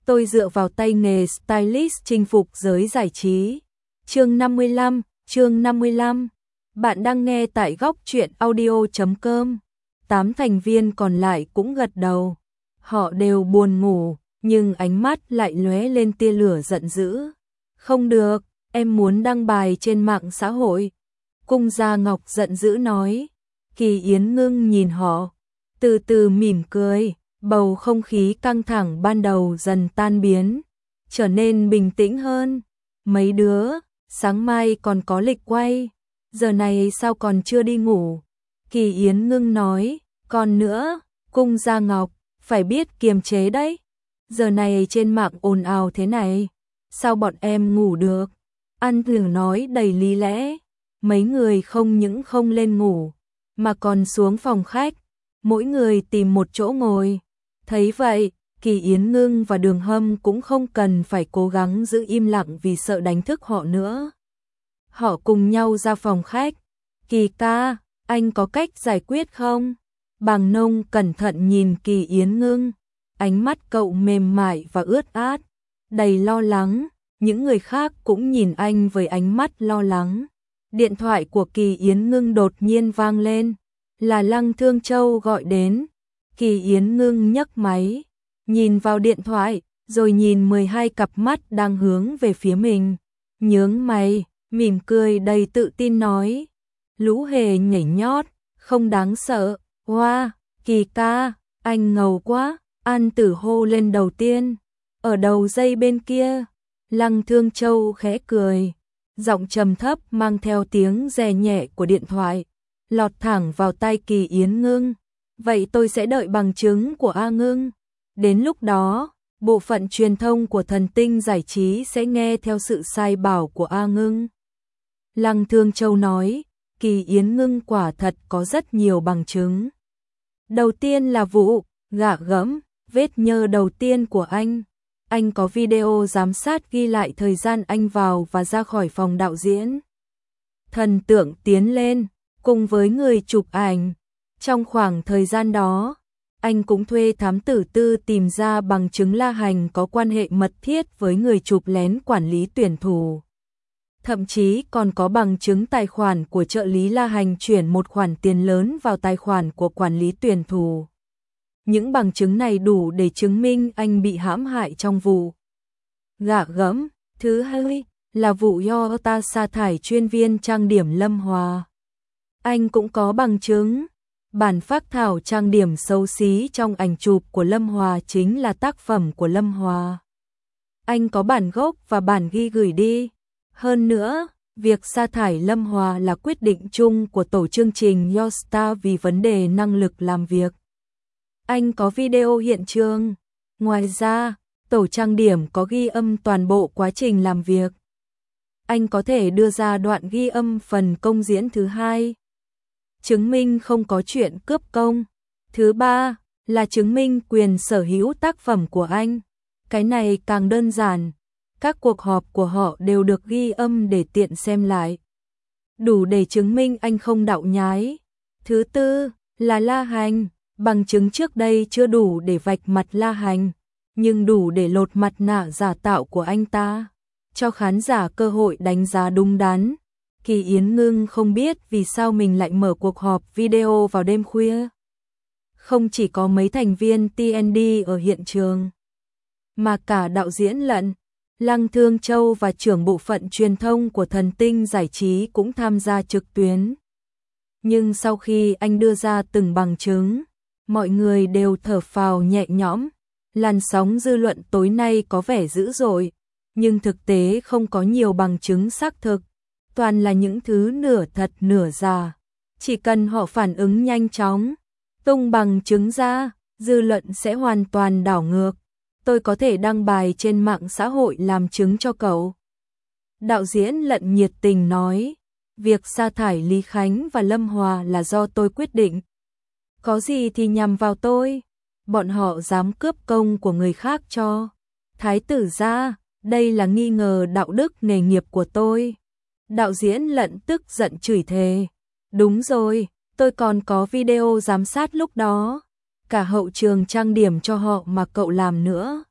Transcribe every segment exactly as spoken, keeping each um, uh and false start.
tôi dựa vào tay nghề stylist chinh phục giới giải trí. Chương năm mươi lăm, chương năm mươi lăm. Bạn đang nghe tại góc truyện audio chấm com. Tám thành viên còn lại cũng gật đầu. Họ đều buồn ngủ, nhưng ánh mắt lại lóe lên tia lửa giận dữ. Không được, em muốn đăng bài trên mạng xã hội. Cung Gia Ngọc giận dữ nói. Kỳ Yến Ngưng nhìn họ, từ từ mỉm cười, bầu không khí căng thẳng ban đầu dần tan biến, trở nên bình tĩnh hơn. Mấy đứa, sáng mai còn có lịch quay, giờ này sao còn chưa đi ngủ? Kỳ Yến Ngưng nói, còn nữa, Cung Gia Ngọc, phải biết kiềm chế đấy. Giờ này trên mạng ồn ào thế này, sao bọn em ngủ được? An Tử nói đầy lý lẽ, mấy người không những không lên ngủ, mà còn xuống phòng khách, mỗi người tìm một chỗ ngồi. Thấy vậy, Kỳ Yến Ngưng và Đường Hâm cũng không cần phải cố gắng giữ im lặng vì sợ đánh thức họ nữa. Họ cùng nhau ra phòng khách. Kỳ ca, anh có cách giải quyết không? Bàng Nông cẩn thận nhìn Kỳ Yến Ngưng, ánh mắt cậu mềm mại và ướt át, đầy lo lắng. Những người khác cũng nhìn anh với ánh mắt lo lắng. Điện thoại của Kỳ Yến Ngưng đột nhiên vang lên, là Lăng Thương Châu gọi đến. Kỳ Yến Ngưng nhấc máy, nhìn vào điện thoại, rồi nhìn mười hai cặp mắt đang hướng về phía mình. Nhướng mày, mỉm cười đầy tự tin nói. Lũ hề nhảy nhót, không đáng sợ. Wow, Kỳ ca, anh ngầu quá. An Tử hô lên đầu tiên. Ở đầu dây bên kia, Lăng Thương Châu khẽ cười, giọng trầm thấp mang theo tiếng rè nhẹ của điện thoại, lọt thẳng vào tai Kỳ Yến Ngưng. Vậy tôi sẽ đợi bằng chứng của A Ngưng. Đến lúc đó, bộ phận truyền thông của Thần Tinh Giải Trí sẽ nghe theo sự sai bảo của A Ngưng. Lăng Thương Châu nói, Kỳ Yến Ngưng quả thật có rất nhiều bằng chứng. Đầu tiên là vụ gạ gẫm, vết nhơ đầu tiên của anh. Anh có video giám sát ghi lại thời gian anh vào và ra khỏi phòng đạo diễn. Thần tượng tiến lên, cùng với người chụp ảnh. Trong khoảng thời gian đó, anh cũng thuê thám tử tư tìm ra bằng chứng La Hành có quan hệ mật thiết với người chụp lén quản lý tuyển thủ. Thậm chí còn có bằng chứng tài khoản của trợ lý La Hành chuyển một khoản tiền lớn vào tài khoản của quản lý tuyển thủ. Những bằng chứng này đủ để chứng minh anh bị hãm hại trong vụ gạ gẫm. Thứ hai là vụ Yota sa thải chuyên viên trang điểm Lâm Hòa. Anh cũng có bằng chứng. Bản phác thảo trang điểm xấu xí trong ảnh chụp của Lâm Hòa chính là tác phẩm của Lâm Hòa. Anh có bản gốc và bản ghi gửi đi. Hơn nữa, việc sa thải Lâm Hòa là quyết định chung của tổ chương trình Yostar vì vấn đề năng lực làm việc. Anh có video hiện trường. Ngoài ra, tổ trang điểm có ghi âm toàn bộ quá trình làm việc. Anh có thể đưa ra đoạn ghi âm phần công diễn thứ hai, chứng minh không có chuyện cướp công. Thứ ba là chứng minh quyền sở hữu tác phẩm của anh. Cái này càng đơn giản. Các cuộc họp của họ đều được ghi âm để tiện xem lại. Đủ để chứng minh anh không đạo nhái. Thứ tư là La Hành. Bằng chứng trước đây chưa đủ để vạch mặt La Hành, nhưng đủ để lột mặt nạ giả tạo của anh ta, cho khán giả cơ hội đánh giá đúng đắn. Kỳ Yến Ngưng không biết vì sao mình lại mở cuộc họp video vào đêm khuya. Không chỉ có mấy thành viên tê en đê ở hiện trường, mà cả đạo diễn lẫn Lăng Thương Châu và trưởng bộ phận truyền thông của Thần Tinh Giải Trí cũng tham gia trực tuyến. Nhưng sau khi anh đưa ra từng bằng chứng, mọi người đều thở phào nhẹ nhõm. Làn sóng dư luận tối nay có vẻ dữ dội, nhưng thực tế không có nhiều bằng chứng xác thực, toàn là những thứ nửa thật nửa giả. Chỉ cần họ phản ứng nhanh chóng, tung bằng chứng ra, dư luận sẽ hoàn toàn đảo ngược. Tôi có thể đăng bài trên mạng xã hội làm chứng cho cậu. Đạo diễn Lận nhiệt tình nói, việc sa thải Lý Khánh và Lâm Hòa là do tôi quyết định. Có gì thì nhằm vào tôi, bọn họ dám cướp công của người khác cho thái tử ra, đây là nghi ngờ đạo đức nghề nghiệp của tôi. Đạo diễn Lận tức giận chửi thề, đúng rồi, tôi còn có video giám sát lúc đó, cả hậu trường trang điểm cho họ mà cậu làm nữa.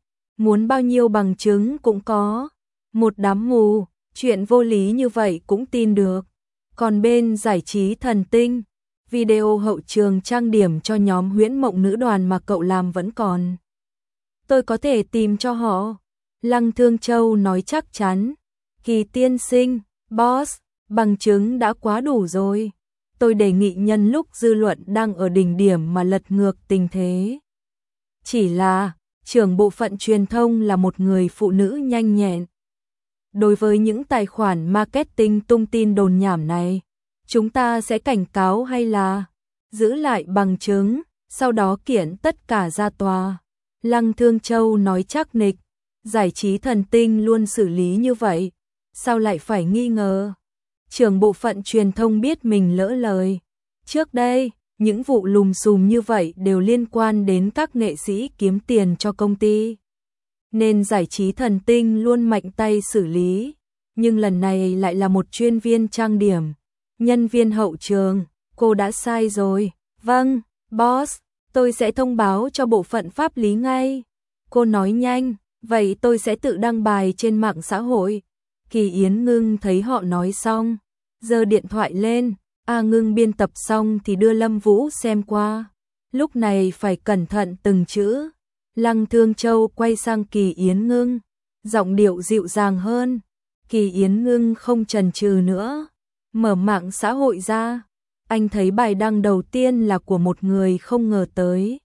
muốn bao nhiêu bằng chứng cũng có. Một đám mù, chuyện vô lý như vậy cũng tin được. Còn bên giải trí thần tinh, video hậu trường trang điểm cho nhóm Huyễn Mộng nữ đoàn mà cậu làm vẫn còn. Tôi có thể tìm cho họ. Lăng Thương Châu nói chắc chắn. Kỳ tiên sinh, boss, bằng chứng đã quá đủ rồi. Tôi đề nghị nhân lúc dư luận đang ở đỉnh điểm mà lật ngược tình thế. Chỉ là, trưởng bộ phận truyền thông là một người phụ nữ nhanh nhẹn. Đối với những tài khoản marketing tung tin đồn nhảm này, chúng ta sẽ cảnh cáo hay là giữ lại bằng chứng, sau đó kiện tất cả ra tòa. Lăng Thương Châu nói chắc nịch, giải trí thần tinh luôn xử lý như vậy, sao lại phải nghi ngờ? Trưởng bộ phận truyền thông biết mình lỡ lời. Trước đây, những vụ lùm xùm như vậy đều liên quan đến các nghệ sĩ kiếm tiền cho công ty. Nên giải trí thần tinh luôn mạnh tay xử lý. Nhưng lần này lại là một chuyên viên trang điểm, nhân viên hậu trường, cô đã sai rồi. Vâng, boss, tôi sẽ thông báo cho bộ phận pháp lý ngay. Cô nói nhanh, vậy tôi sẽ tự đăng bài trên mạng xã hội. Kỳ Yến Ngưng thấy họ nói xong, giơ điện thoại lên, A Ngưng biên tập xong thì đưa Lâm Vũ xem qua. Lúc này phải cẩn thận từng chữ. Lăng Thương Châu quay sang Kỳ Yến Ngưng, giọng điệu dịu dàng hơn. Kỳ Yến Ngưng không chần chừ nữa, mở mạng xã hội ra. Anh thấy bài đăng đầu tiên là của một người không ngờ tới.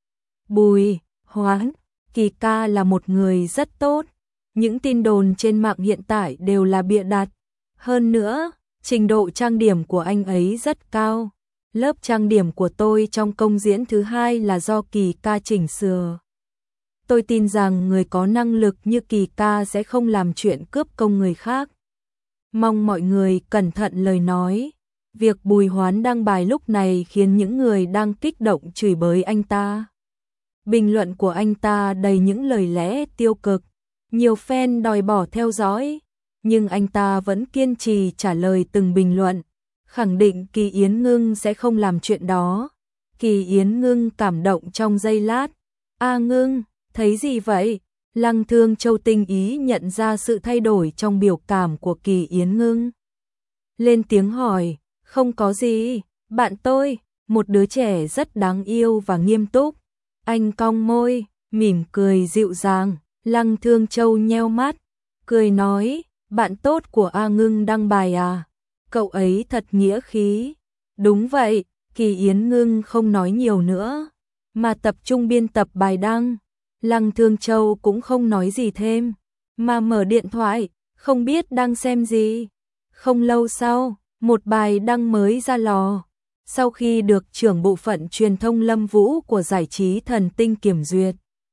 Bùi Hoán, Kỳ ca là một người rất tốt. Những tin đồn trên mạng hiện tại đều là bịa đặt. Hơn nữa, trình độ trang điểm của anh ấy rất cao. Lớp trang điểm của tôi trong công diễn thứ hai là do Kỳ ca chỉnh sửa. Tôi tin rằng người có năng lực như Kỳ ca sẽ không làm chuyện cướp công người khác. Mong mọi người cẩn thận lời nói. Việc Bùi Hoán đăng bài lúc này khiến những người đang kích động chửi bới anh ta. Bình luận của anh ta đầy những lời lẽ tiêu cực. Nhiều fan đòi bỏ theo dõi. Nhưng anh ta vẫn kiên trì trả lời từng bình luận. Khẳng định Kỳ Yến Ngưng sẽ không làm chuyện đó. Kỳ Yến Ngưng cảm động trong giây lát. A Ngưng, thấy gì vậy? Lăng Thương Châu tinh ý nhận ra sự thay đổi trong biểu cảm của Kỳ Yến Ngưng. Lên tiếng hỏi, không có gì, bạn tôi, một đứa trẻ rất đáng yêu và nghiêm túc. Anh cong môi, mỉm cười dịu dàng. Lăng Thương Châu nheo mắt, cười nói, bạn tốt của A Ngưng đăng bài à? Cậu ấy thật nghĩa khí. Đúng vậy, Kỳ Yến Ngưng không nói nhiều nữa, mà tập trung biên tập bài đăng. Lăng Thương Châu cũng không nói gì thêm, mà mở điện thoại, không biết đang xem gì. Không lâu sau, một bài đăng mới ra lò. Sau khi được trưởng bộ phận truyền thông Lâm Vũ của giải trí thần tinh kiểm duyệt,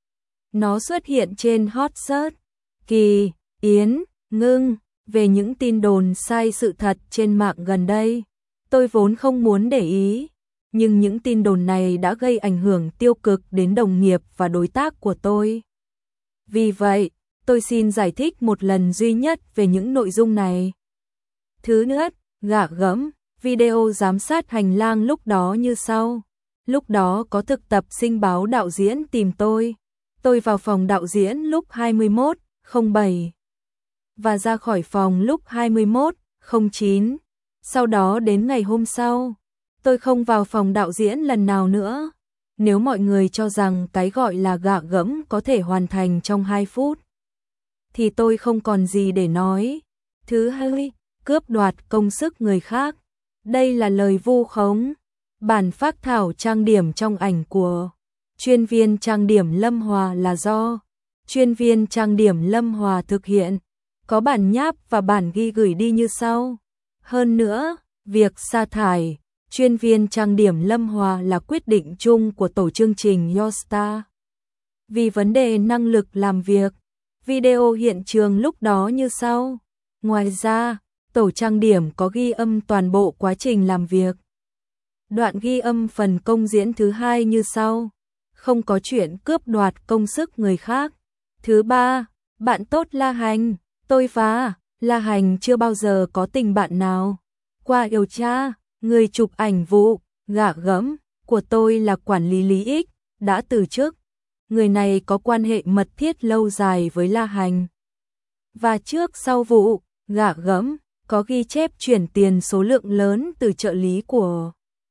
nó xuất hiện trên hot search. Kỳ Yến Ngưng, về những tin đồn sai sự thật trên mạng gần đây. Tôi vốn không muốn để ý, nhưng những tin đồn này đã gây ảnh hưởng tiêu cực đến đồng nghiệp và đối tác của tôi. Vì vậy, tôi xin giải thích một lần duy nhất về những nội dung này. Thứ nhất, gạ gẫm, video giám sát hành lang lúc đó như sau. Lúc đó có thực tập sinh báo đạo diễn tìm tôi. Tôi vào phòng đạo diễn lúc hai mươi mốt không bảy và ra khỏi phòng lúc hai mươi mốt không chín. Sau đó đến ngày hôm sau, tôi không vào phòng đạo diễn lần nào nữa. Nếu mọi người cho rằng cái gọi là gạ gẫm có thể hoàn thành trong hai phút, thì tôi không còn gì để nói. Thứ hai, cướp đoạt công sức người khác. Đây là lời vu khống. Bản phác thảo trang điểm trong ảnh của chuyên viên trang điểm Lâm Hòa là do chuyên viên trang điểm Lâm Hòa thực hiện. Có bản nháp và bản ghi gửi đi như sau. Hơn nữa, việc sa thải chuyên viên trang điểm Lâm Hòa là quyết định chung của tổ chương trình Yostar. Vì vấn đề năng lực làm việc, video hiện trường lúc đó như sau. Ngoài ra, tổ trang điểm có ghi âm toàn bộ quá trình làm việc. Đoạn ghi âm phần công diễn thứ hai như sau. Không có chuyện cướp đoạt công sức người khác. Thứ ba, bạn tốt La Hành. Tôi và La Hành chưa bao giờ có tình bạn nào. Qua điều tra, người chụp ảnh vụ gạ gẫm của tôi là quản lý Lý Ích, đã từ chức. người này có quan hệ mật thiết lâu dài với La Hành. Và trước sau vụ gạ gẫm, có ghi chép chuyển tiền số lượng lớn từ trợ lý của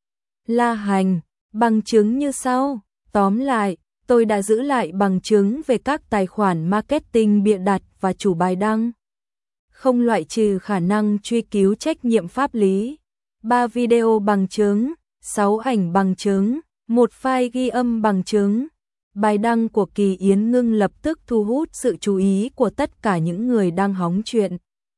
La Hành, bằng chứng như sau. Tóm lại, tôi đã giữ lại bằng chứng về các tài khoản marketing bịa đặt và chủ bài đăng. Không loại trừ khả năng truy cứu trách nhiệm pháp lý. ba video bằng chứng, sáu ảnh bằng chứng, một file ghi âm bằng chứng. Bài đăng của Kỳ Yến Ngưng lập tức thu hút sự chú ý của tất cả những người đang hóng chuyện.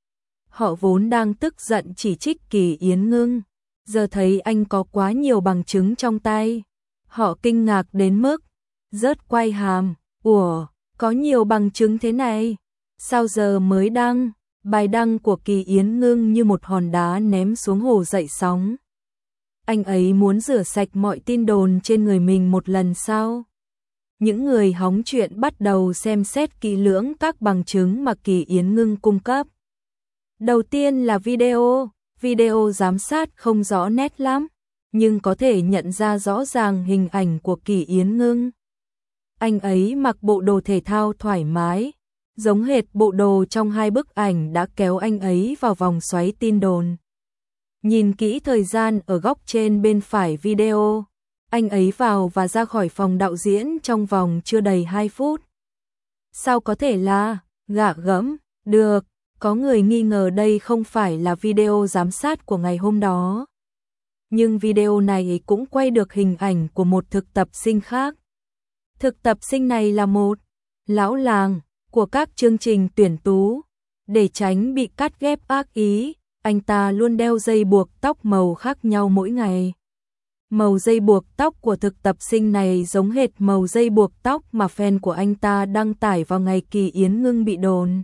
Họ vốn đang tức giận chỉ trích Kỳ Yến Ngưng, giờ thấy anh có quá nhiều bằng chứng trong tay. Họ kinh ngạc đến mức rớt quai hàm. Ủa, có nhiều bằng chứng thế này? Sao giờ mới đăng? Bài đăng của Kỳ Yến Ngưng như một hòn đá ném xuống hồ dậy sóng. Anh ấy muốn rửa sạch mọi tin đồn trên người mình một lần sau. Những người hóng chuyện bắt đầu xem xét kỹ lưỡng các bằng chứng mà Kỳ Yến Ngưng cung cấp. Đầu tiên là video, video giám sát không rõ nét lắm, nhưng có thể nhận ra rõ ràng hình ảnh của Kỳ Yến Ngưng. Anh ấy mặc bộ đồ thể thao thoải mái, giống hệt bộ đồ trong hai bức ảnh đã kéo anh ấy vào vòng xoáy tin đồn. Nhìn kỹ thời gian ở góc trên bên phải video, anh ấy vào và ra khỏi phòng đạo diễn trong vòng chưa đầy hai phút. Sao có thể là gạ gẫm được? Có người nghi ngờ đây không phải là video giám sát của ngày hôm đó. Nhưng video này cũng quay được hình ảnh của một thực tập sinh khác. Thực tập sinh này là một lão làng của các chương trình tuyển tú. Để tránh bị cắt ghép ác ý, anh ta luôn đeo dây buộc tóc màu khác nhau mỗi ngày. Màu dây buộc tóc của thực tập sinh này giống hệt màu dây buộc tóc mà fan của anh ta đăng tải vào ngày Kỳ Yến Ngưng bị đồn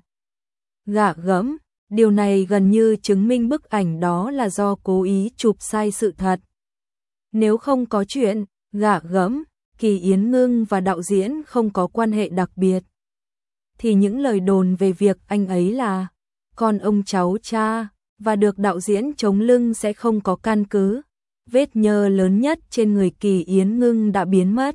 gạ gẫm. Điều này gần như chứng minh bức ảnh đó là do cố ý chụp sai sự thật. Nếu không có chuyện gạ gẫm, Kỳ Yến Ngưng và đạo diễn không có quan hệ đặc biệt, thì những lời đồn về việc anh ấy là con ông cháu cha và được đạo diễn chống lưng sẽ không có căn cứ. Vết nhơ lớn nhất trên người Kỳ Yến Ngưng đã biến mất.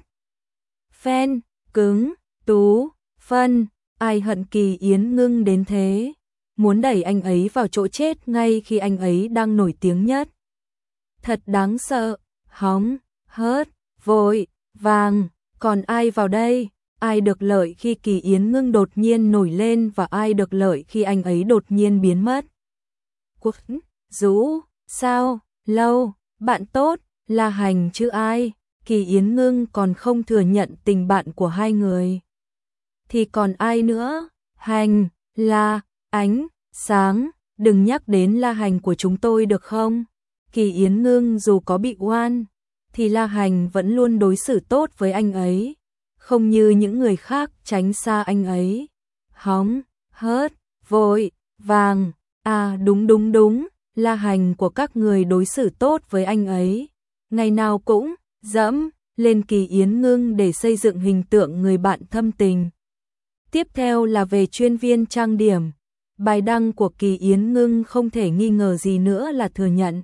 Fan, cứng, tú, phân, ai hận Kỳ Yến Ngưng đến thế, muốn đẩy anh ấy vào chỗ chết ngay khi anh ấy đang nổi tiếng nhất. Thật đáng sợ, hóng, hớt, vội, vàng, còn ai vào đây? Ai được lợi khi Kỳ Yến Ngưng đột nhiên nổi lên và ai được lợi khi anh ấy đột nhiên biến mất? Quốc, Dũ, sao, lâu, bạn tốt, La Hành chứ ai? Kỳ Yến Ngưng còn không thừa nhận tình bạn của hai người. Thì còn ai nữa? Hành, La, Ánh, Sáng, đừng nhắc đến La Hành của chúng tôi được không? Kỳ Yến Ngưng dù có bị oan, thì La Hành vẫn luôn đối xử tốt với anh ấy, không như những người khác tránh xa anh ấy. Hóng, hớt, vội, vàng, à đúng đúng đúng, La Hành của các người đối xử tốt với anh ấy, ngày nào cũng dẫm lên Kỳ Yến Ngưng để xây dựng hình tượng người bạn thâm tình. Tiếp theo là về chuyên viên trang điểm. Bài đăng của Kỳ Yến Ngưng không thể nghi ngờ gì nữa là thừa nhận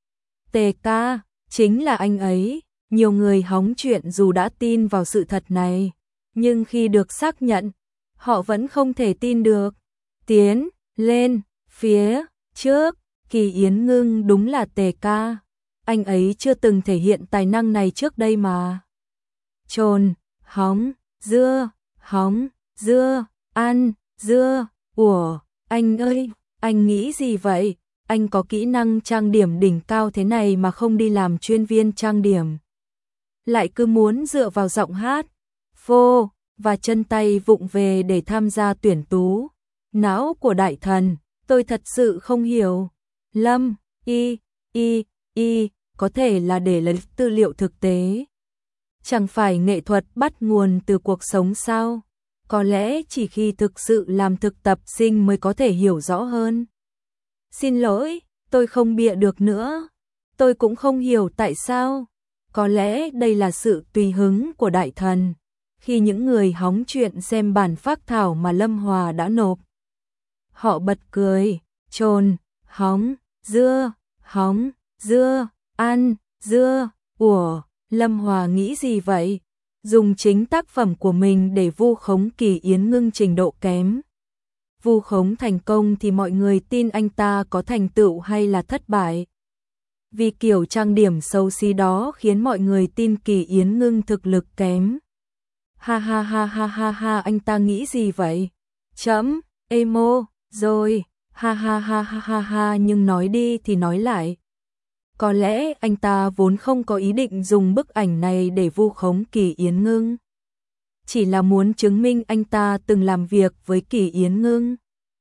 tê ca chính là anh ấy. Nhiều người hóng chuyện dù đã tin vào sự thật này, nhưng khi được xác nhận, họ vẫn không thể tin được. Tiến lên phía trước, Kỳ Yến Ngưng đúng là tê ca. Anh ấy chưa từng thể hiện tài năng này trước đây mà. Trồn, hóng, dưa, hóng, dưa, ăn, dưa, ủa, anh ơi, anh nghĩ gì vậy? Anh có kỹ năng trang điểm đỉnh cao thế này mà không đi làm chuyên viên trang điểm. Lại cứ muốn dựa vào giọng hát, phô, và chân tay vụng về để tham gia tuyển tú. Não của đại thần, tôi thật sự không hiểu. Lâm, y, y, y, có thể là để lấy tư liệu thực tế. Chẳng phải nghệ thuật bắt nguồn từ cuộc sống sao? Có lẽ chỉ khi thực sự làm thực tập sinh mới có thể hiểu rõ hơn. Xin lỗi, tôi không bịa được nữa. Tôi cũng không hiểu tại sao. Có lẽ đây là sự tùy hứng của đại thần. Khi những người hóng chuyện xem bản phác thảo mà Lâm Hòa đã nộp, họ bật cười, trồn, hóng, dưa, hóng, dưa, ăn, dưa, ủa, Lâm Hòa nghĩ gì vậy? dùng chính tác phẩm của mình để vu khống Kỳ Yến Ngưng trình độ kém. Vu khống thành công thì mọi người tin anh ta có thành tựu hay là thất bại. Vì kiểu trang điểm xấu xí đó khiến mọi người tin Kỳ Yến Ngưng thực lực kém. Ha ha ha ha ha ha, anh ta nghĩ gì vậy? Chấm, emo, rồi, ha ha ha ha ha ha, nhưng nói đi thì nói lại. Có lẽ anh ta vốn không có ý định dùng bức ảnh này để vu khống Kỳ Yến Ngưng. Chỉ là muốn chứng minh anh ta từng làm việc với Kỳ Yến Ngưng.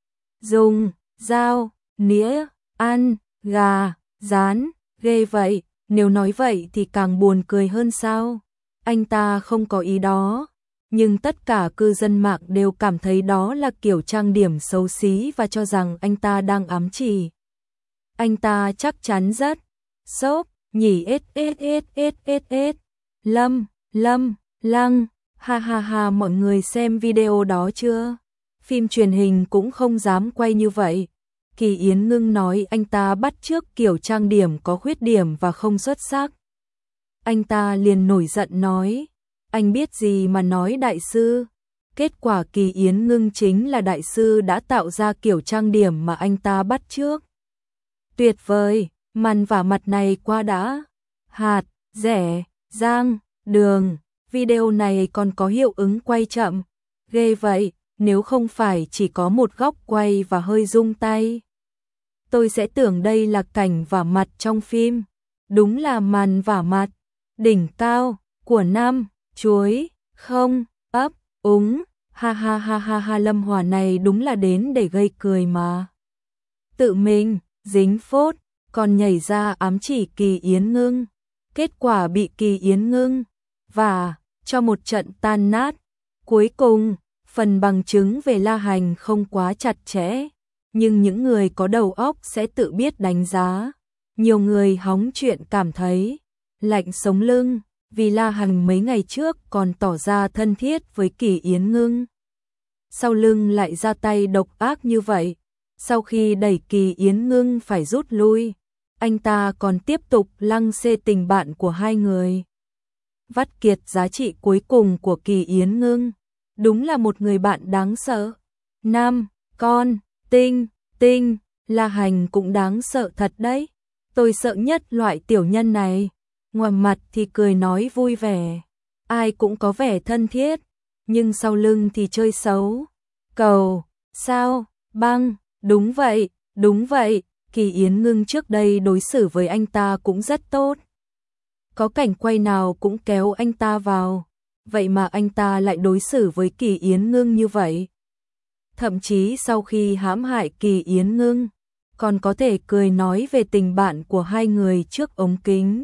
Dùng, dao, nĩa, ăn, gà, rán, ghê vậy, nếu nói vậy thì càng buồn cười hơn sao. Anh ta không có ý đó, nhưng tất cả cư dân mạng đều cảm thấy đó là kiểu trang điểm xấu xí và cho rằng anh ta đang ám chỉ. Anh ta chắc chắn rất sốp, nhỉ ết ết ết ết ết ết, lâm, lâm, lăng, ha ha ha, mọi người xem video đó chưa? Phim truyền hình cũng không dám quay như vậy. Kỳ Yến Ngưng nói anh ta bắt chước kiểu trang điểm có khuyết điểm và không xuất sắc. Anh ta liền nổi giận nói, anh biết gì mà nói đại sư. Kết quả Kỳ Yến Ngưng chính là đại sư đã tạo ra kiểu trang điểm mà anh ta bắt chước. Tuyệt vời, màn vả mặt này qua đã. Hạt, rẻ, giang, đường, video này còn có hiệu ứng quay chậm. Ghê vậy, nếu không phải chỉ có một góc quay và hơi rung tay, tôi sẽ tưởng đây là cảnh vả mặt trong phim. Đúng là màn vả mặt đỉnh cao của năm chuối không ấp úng, ha ha ha ha ha, Lâm Hòa này đúng là đến để gây cười mà. Tự mình dính phốt còn nhảy ra ám chỉ Kỳ Yến Ngưng, kết quả bị Kỳ Yến Ngưng và cho một trận tan nát. Cuối cùng, phần bằng chứng về La Hành không quá chặt chẽ, nhưng những người có đầu óc sẽ tự biết đánh giá. Nhiều người hóng chuyện cảm thấy lạnh sống lưng, vì La Hành mấy ngày trước còn tỏ ra thân thiết với Kỳ Yến Ngưng. Sau lưng lại ra tay độc ác như vậy. Sau khi đẩy Kỳ Yến Ngưng phải rút lui, anh ta còn tiếp tục lăng xê tình bạn của hai người. Vắt kiệt giá trị cuối cùng của Kỳ Yến Ngưng. Đúng là một người bạn đáng sợ. Nam, con, tinh, tinh, La Hành cũng đáng sợ thật đấy. Tôi sợ nhất loại tiểu nhân này. Ngoài mặt thì cười nói vui vẻ, ai cũng có vẻ thân thiết, nhưng sau lưng thì chơi xấu. Cầu, sao, băng, đúng vậy, đúng vậy, Kỳ Yến Ngưng trước đây đối xử với anh ta cũng rất tốt. Có cảnh quay nào cũng kéo anh ta vào, vậy mà anh ta lại đối xử với Kỳ Yến Ngưng như vậy. Thậm chí sau khi hãm hại Kỳ Yến Ngưng, còn có thể cười nói về tình bạn của hai người trước ống kính.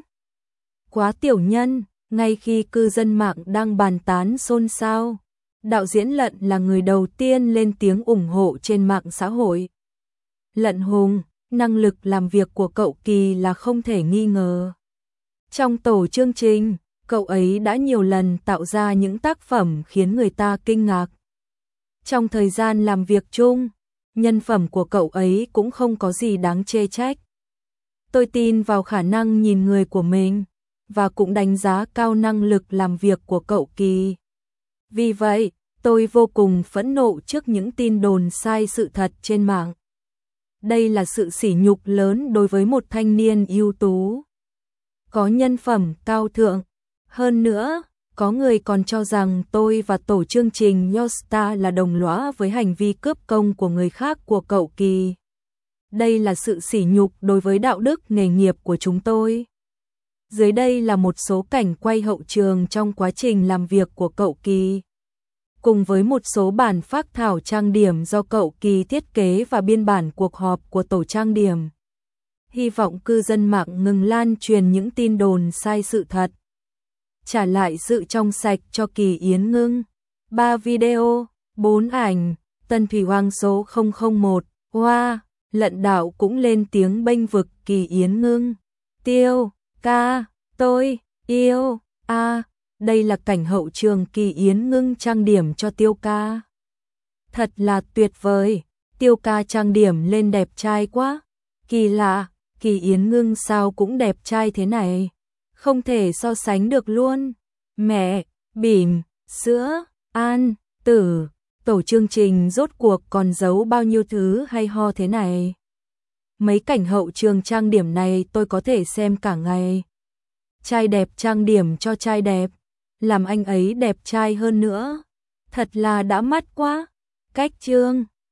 Quá tiểu nhân, ngay khi cư dân mạng đang bàn tán xôn xao, đạo diễn Lận là người đầu tiên lên tiếng ủng hộ trên mạng xã hội. Lận Hùng, năng lực làm việc của cậu Kỳ là không thể nghi ngờ. Trong tổ chương trình, cậu ấy đã nhiều lần tạo ra những tác phẩm khiến người ta kinh ngạc. Trong thời gian làm việc chung, nhân phẩm của cậu ấy cũng không có gì đáng chê trách. Tôi tin vào khả năng nhìn người của mình, và cũng đánh giá cao năng lực làm việc của cậu Kỳ. Vì vậy, tôi vô cùng phẫn nộ trước những tin đồn sai sự thật trên mạng. Đây là sự sỉ nhục lớn đối với một thanh niên ưu tú, có nhân phẩm cao thượng. Hơn nữa, có người còn cho rằng tôi và tổ chương trình Yosta là đồng lõa với hành vi cướp công của người khác của cậu Kỳ. Đây là sự sỉ nhục đối với đạo đức nghề nghiệp của chúng tôi. Dưới đây là một số cảnh quay hậu trường trong quá trình làm việc của cậu Kỳ, cùng với một số bản phác thảo trang điểm do cậu Kỳ thiết kế và biên bản cuộc họp của tổ trang điểm. Hy vọng cư dân mạng ngừng lan truyền những tin đồn sai sự thật, trả lại sự trong sạch cho Kỳ Yến Ngưng. ba video, bốn ảnh, Tân Thủy Hoàng số không không một, Hoa, Lận đạo cũng lên tiếng bênh vực Kỳ Yến Ngưng. Tiêu, ca, tôi, yêu, a, đây là cảnh hậu trường Kỳ Yến Ngưng trang điểm cho Tiêu ca. Thật là tuyệt vời, Tiêu ca trang điểm lên đẹp trai quá. Kỳ lạ, Kỳ Yến Ngưng sao cũng đẹp trai thế này, không thể so sánh được luôn. Mẹ, bỉm, sữa, an, tử. Tổ chương trình rốt cuộc còn giấu bao nhiêu thứ hay ho thế này. Mấy cảnh hậu trường trang điểm này tôi có thể xem cả ngày. Trai đẹp trang điểm cho trai đẹp, làm anh ấy đẹp trai hơn nữa. Thật là đã mắt quá. Cách chương